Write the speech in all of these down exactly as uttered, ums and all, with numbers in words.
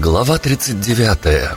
Глава тридцать девятая.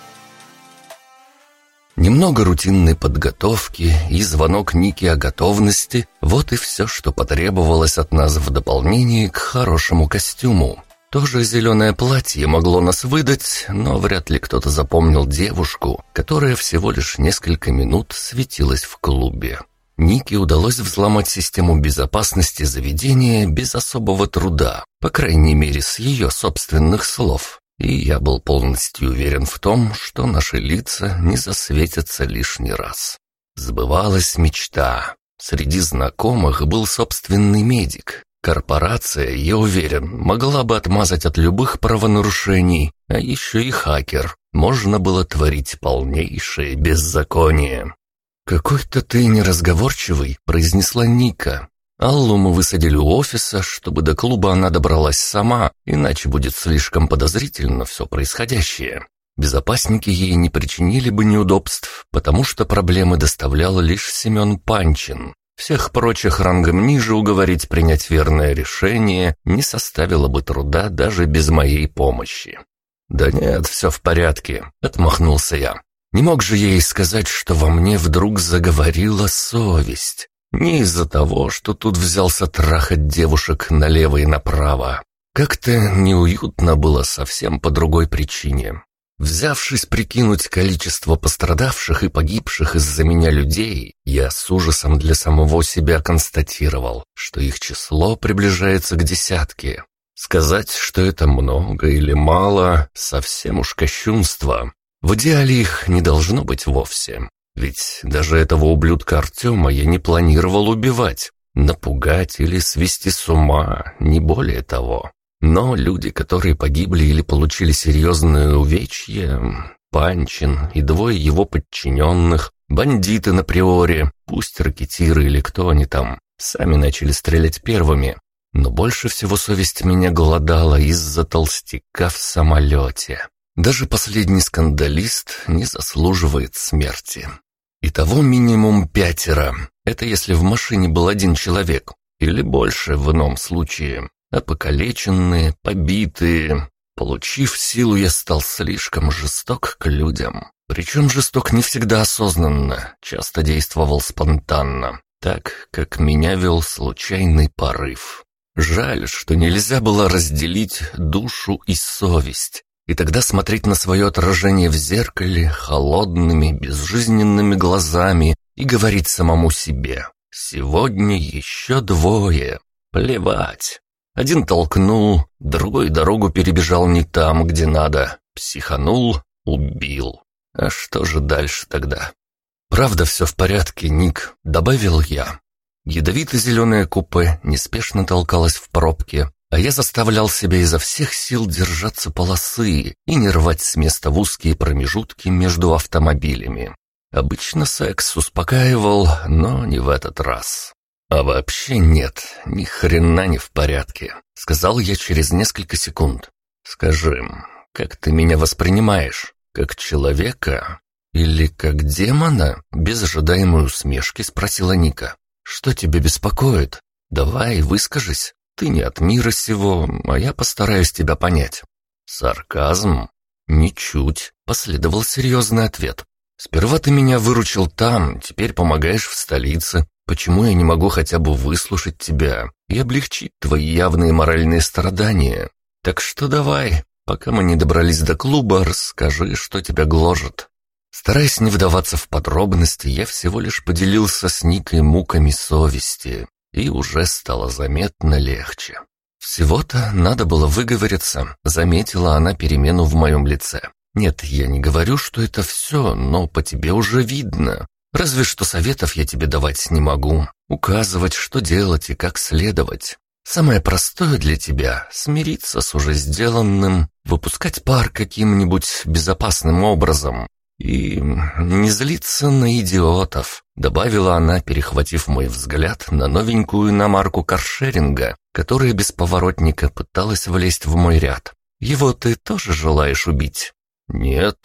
Немного рутинной подготовки и звонок Ники о готовности – вот и все, что потребовалось от нас в дополнение к хорошему костюму. Тоже зеленое платье могло нас выдать, но вряд ли кто-то запомнил девушку, которая всего лишь несколько минут светилась в клубе. Нике удалось взломать систему безопасности заведения без особого труда, по крайней мере, с ее собственных слов. И я был полностью уверен в том, что наши лица не засветятся лишний раз. Сбывалась мечта. Среди знакомых был собственный медик. Корпорация, я уверен, могла бы отмазать от любых правонарушений, а еще и хакер. Можно было творить полнейшее беззаконие. «Какой-то ты неразговорчивый», — произнесла Ника. Аллу мы высадили у офиса, чтобы до клуба она добралась сама, иначе будет слишком подозрительно все происходящее. Безопасники ей не причинили бы неудобств, потому что проблемы доставлял лишь Семен Панчин. Всех прочих рангом ниже уговорить принять верное решение не составило бы труда даже без моей помощи. «Да нет, все в порядке», — отмахнулся я. Не мог же ей сказать, что во мне вдруг заговорила совесть. Не из-за того, что тут взялся трахать девушек налево и направо. Как-то неуютно было совсем по другой причине. Взявшись прикинуть количество пострадавших и погибших из-за меня людей, я с ужасом для самого себя констатировал, что их число приближается к десятке. Сказать, что это много или мало, совсем уж кощунство. В идеале их не должно быть вовсе. Ведь даже этого ублюдка Артема я не планировал убивать, напугать или свести с ума, не более того. Но люди, которые погибли или получили серьезные увечья, Панчин и двое его подчиненных, бандиты на приоре, пусть ракетиры или кто они там, сами начали стрелять первыми. Но больше всего совесть меня голодала из-за толстяка в самолете. Даже последний скандалист не заслуживает смерти. Итого минимум пятеро. Это если в машине был один человек. Или больше в ином случае. А покалеченные, побитые. Получив силу, я стал слишком жесток к людям. Причем жесток не всегда осознанно. Часто действовал спонтанно. Так, как меня вел случайный порыв. Жаль, что нельзя было разделить душу и совесть. И тогда смотреть на свое отражение в зеркале холодными, безжизненными глазами и говорить самому себе: «Сегодня еще двое. Плевать». Один толкнул, другой дорогу перебежал не там, где надо. Психанул, убил. А что же дальше тогда? «Правда, все в порядке, Ник», — добавил я. Ядовито-зеленое купе неспешно толкалось в пробке, а я заставлял себя изо всех сил держаться полосы и не рвать с места в узкие промежутки между автомобилями. Обычно секс успокаивал, но не в этот раз. «А вообще нет, ни хрена не в порядке», — сказал я через несколько секунд. «Скажи, как ты меня воспринимаешь? Как человека? Или как демона?» Без ожидаемой усмешки спросила Ника. «Что тебя беспокоит? Давай, выскажись. Ты не от мира сего, а я постараюсь тебя понять». «Сарказм?» «Ничуть», — последовал серьезный ответ. «Сперва ты меня выручил там, теперь помогаешь в столице. Почему я не могу хотя бы выслушать тебя и облегчить твои явные моральные страдания? Так что давай, пока мы не добрались до клуба, расскажи, что тебя гложет». Стараясь не вдаваться в подробности, я всего лишь поделился с Никой муками совести. И уже стало заметно легче. Всего-то надо было выговориться, заметила она перемену в моем лице. Нет, я не говорю, что это все, но по тебе уже видно. Разве что советов я тебе давать не могу. Указывать, что делать и как следовать. Самое простое для тебя — смириться с уже сделанным, выпускать пар каким-нибудь безопасным образом. «И не злиться на идиотов», — добавила она, перехватив мой взгляд на новенькую иномарку каршеринга, которая без поворотника пыталась влезть в мой ряд. «Его ты тоже желаешь убить?» «Нет,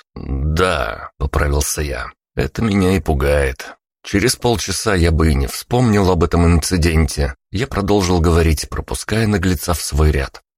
да», — поправился я. «Это меня и пугает. Через полчаса я бы и не вспомнил об этом инциденте». Я продолжил говорить, пропуская наглеца в свой ряд.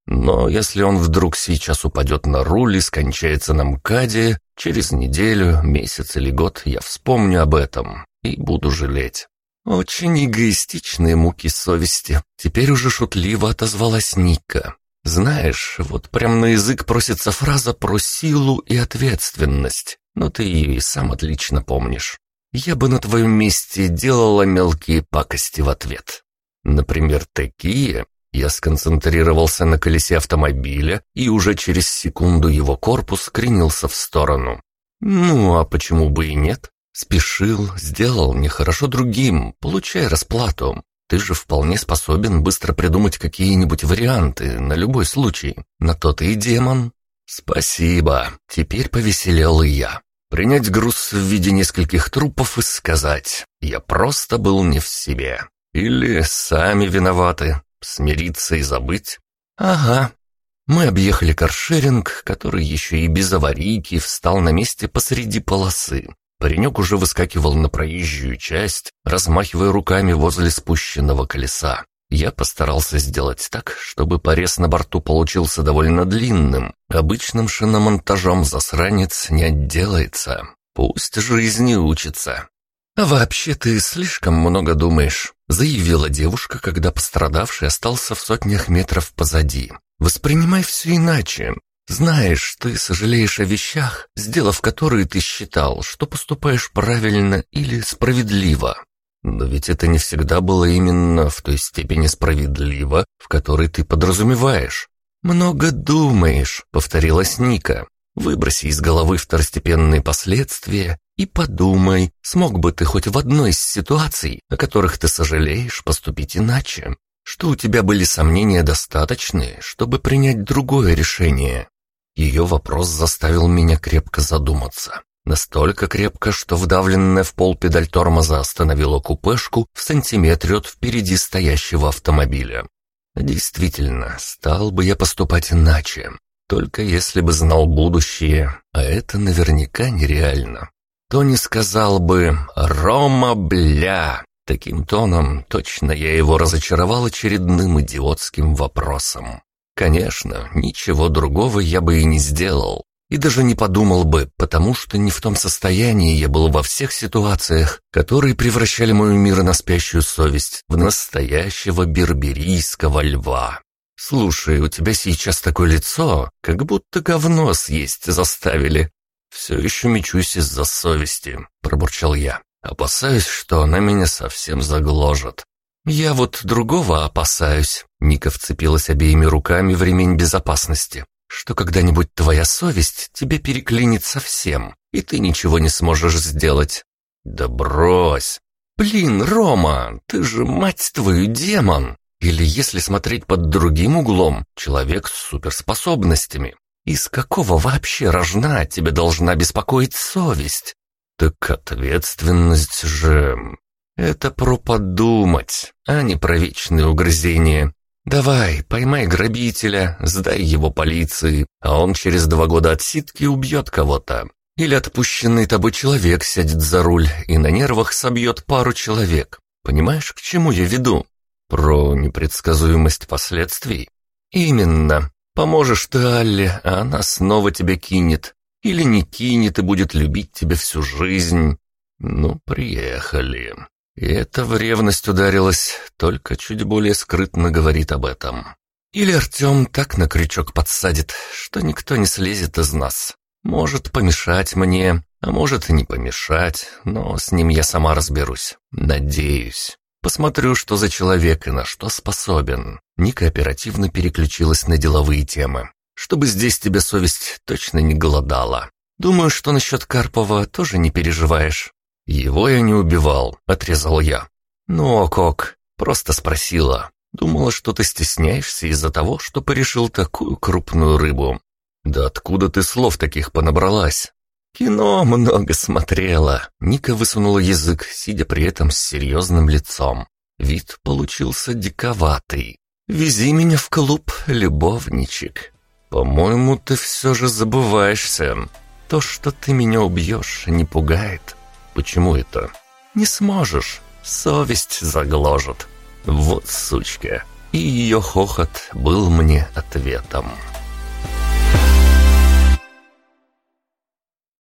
Но если он вдруг сейчас упадет на руль и скончается на МКАДе, через неделю, месяц или год я вспомню об этом и буду жалеть. Очень эгоистичные муки совести. Теперь уже шутливо отозвалась Ника. Знаешь, вот прям на язык просится фраза про силу и ответственность. Но ты ее и сам отлично помнишь. Я бы на твоем месте делала мелкие пакости в ответ. Например, такие. Я сконцентрировался на колесе автомобиля, и уже через секунду его корпус кренился в сторону. Ну, а почему бы и нет? Спешил, сделал нехорошо другим, получай расплату. Ты же вполне способен быстро придумать какие-нибудь варианты на любой случай. На то ты и демон. Спасибо. Теперь повеселел и я. Принять груз в виде нескольких трупов и сказать: я просто был не в себе. Или сами виноваты. Смириться и забыть? Ага. Мы объехали каршеринг, который еще и без аварийки встал на месте посреди полосы. Паренек уже выскакивал на проезжую часть, размахивая руками возле спущенного колеса. Я постарался сделать так, чтобы порез на борту получился довольно длинным. Обычным шиномонтажом засранец не отделается. Пусть жизни учится. «А вообще ты слишком много думаешь», — заявила девушка, когда пострадавший остался в сотнях метров позади. «Воспринимай все иначе. Знаешь, ты сожалеешь о вещах, сделав которые ты считал, что поступаешь правильно или справедливо. Но ведь это не всегда было именно в той степени справедливо, в которой ты подразумеваешь». «Много думаешь», — повторилась Ника. «Выброси из головы второстепенные последствия и подумай, смог бы ты хоть в одной из ситуаций, о которых ты сожалеешь, поступить иначе? Что у тебя были сомнения достаточные, чтобы принять другое решение?» Ее вопрос заставил меня крепко задуматься. Настолько крепко, что вдавленная в пол педаль тормоза остановила купешку в сантиметре от впереди стоящего автомобиля. Действительно, стал бы я поступать иначе, только если бы знал будущее, а это наверняка нереально. Тони сказал бы «Рома, бля!» Таким тоном точно я его разочаровал очередным идиотским вопросом. Конечно, ничего другого я бы и не сделал. И даже не подумал бы, потому что не в том состоянии я был во всех ситуациях, которые превращали мою мир на спящую совесть в настоящего берберийского льва. «Слушай, у тебя сейчас такое лицо, как будто говно съесть заставили». «Все еще мечусь из-за совести», — пробурчал я. «Опасаюсь, что она меня совсем загложет». «Я вот другого опасаюсь», — Ника вцепилась обеими руками в ремень безопасности, «что когда-нибудь твоя совесть тебе переклинит совсем, и ты ничего не сможешь сделать». «Да брось!» «Блин, Рома, ты же, мать твою, демон!» Или, если смотреть под другим углом, человек с суперспособностями. Из какого вообще рожна тебя должна беспокоить совесть? Так ответственность же... Это про подумать, а не про вечные угрызения. Давай, поймай грабителя, сдай его полиции, а он через два года отсидки убьет кого-то. Или отпущенный тобой человек сядет за руль и на нервах собьет пару человек. Понимаешь, к чему я веду? Про непредсказуемость последствий? Именно. Поможешь ты Алле, а она снова тебя кинет. Или не кинет и будет любить тебя всю жизнь. Ну, приехали. И это в ревность ударилась, только чуть более скрытно говорит об этом. Или Артем так на крючок подсадит, что никто не слезет из нас. Может помешать мне, а может и не помешать, но с ним я сама разберусь. Надеюсь. Посмотрю, что за человек и на что способен. Ника оперативно переключилась на деловые темы. Чтобы здесь тебя совесть точно не голодала. Думаю, что насчет Карпова тоже не переживаешь. Его я не убивал, отрезал я. Ну, ок-ок, просто спросила. Думала, что ты стесняешься из-за того, что порешил такую крупную рыбу. Да откуда ты слов таких понабралась? Кино много смотрела. Ника высунула язык, сидя при этом с серьезным лицом. Вид получился диковатый. «Вези меня в клуб, любовничек». «По-моему, ты все же забываешься. То, что ты меня убьешь, не пугает». «Почему это?» «Не сможешь. Совесть загложит». «Вот сучка». и ее хохот был мне ответом.